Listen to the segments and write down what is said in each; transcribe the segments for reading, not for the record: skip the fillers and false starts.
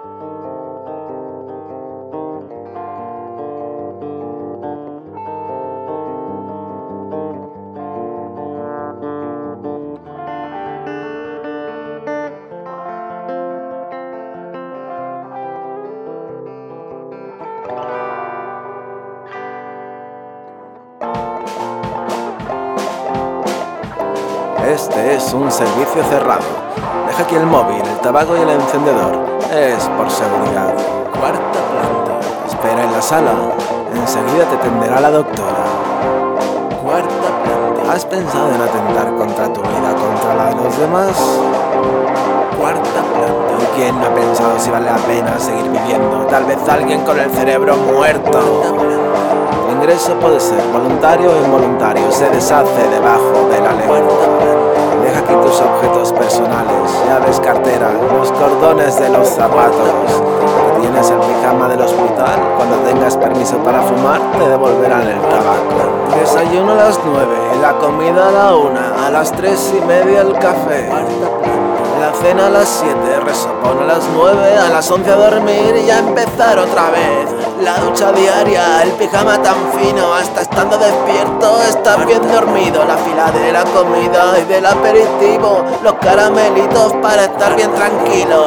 Este es un servicio cerrado. Deja aquí el móvil, el tabaco y el encendedor. Es por seguridad. Cuarta planta. Espera en la sala. Enseguida te atenderá la doctora. Cuarta planta. ¿Has pensado en atentar contra tu vida, contra la de los demás? Cuarta planta. ¿Y quién no ha pensado si vale la pena seguir viviendo? Tal vez alguien con el cerebro muerto. El ingreso puede ser voluntario o involuntario. Se deshace debajo de la ley. Deja aquí tus objetos personales, llaves, cartera, los cordones de los zapatos. ¿Tienes el pijama del hospital? Cuando tengas permiso para fumar, te devolverán el tabaco. Desayuno a las 9, la comida a la 1, a las 3:30 el café. La cena a las 7, resopón a las 9, a las 11 a dormir y a empezar otra vez. La ducha diaria, el pijama tan fino, hasta estando despierto estás bien dormido. La fila de la comida y del aperitivo, los caramelitos para estar bien tranquilo.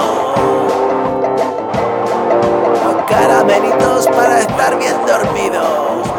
Los caramelitos para estar bien dormido.